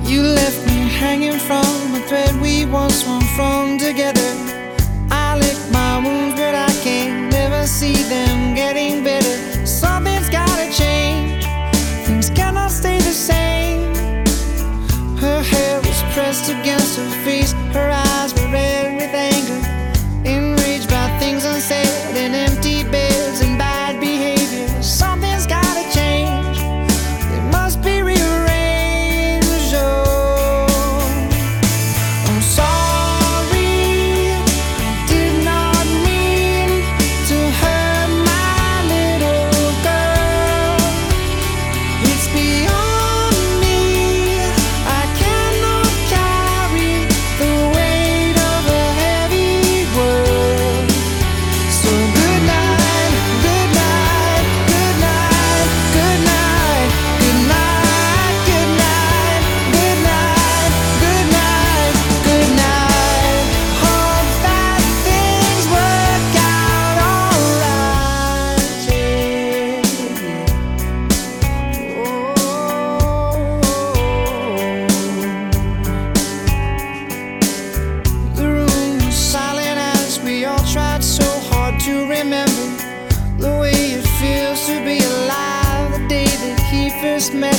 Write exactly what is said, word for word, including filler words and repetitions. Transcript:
You left me hanging from a thread we once swung from together. I lick my wounds, but I can't never see them getting better. Something's gotta change, things cannot stay the same. Her hair was pressed against her face, her eyes were red with anger, enraged by things unsaid and empty beds and bad behavior. Something's gotta change, it must be rearranged. Oh, I'm sorry, did not mean to hurt my little girl. It's beyond me, I cannot carry the weight of a heavy world. So good night, good night, good night, good night, good night, good night, good night, good night, good night. Hope that things work out alright. The room was silent as we all tried so hard to remember the way it feels to be alive, the day that he first met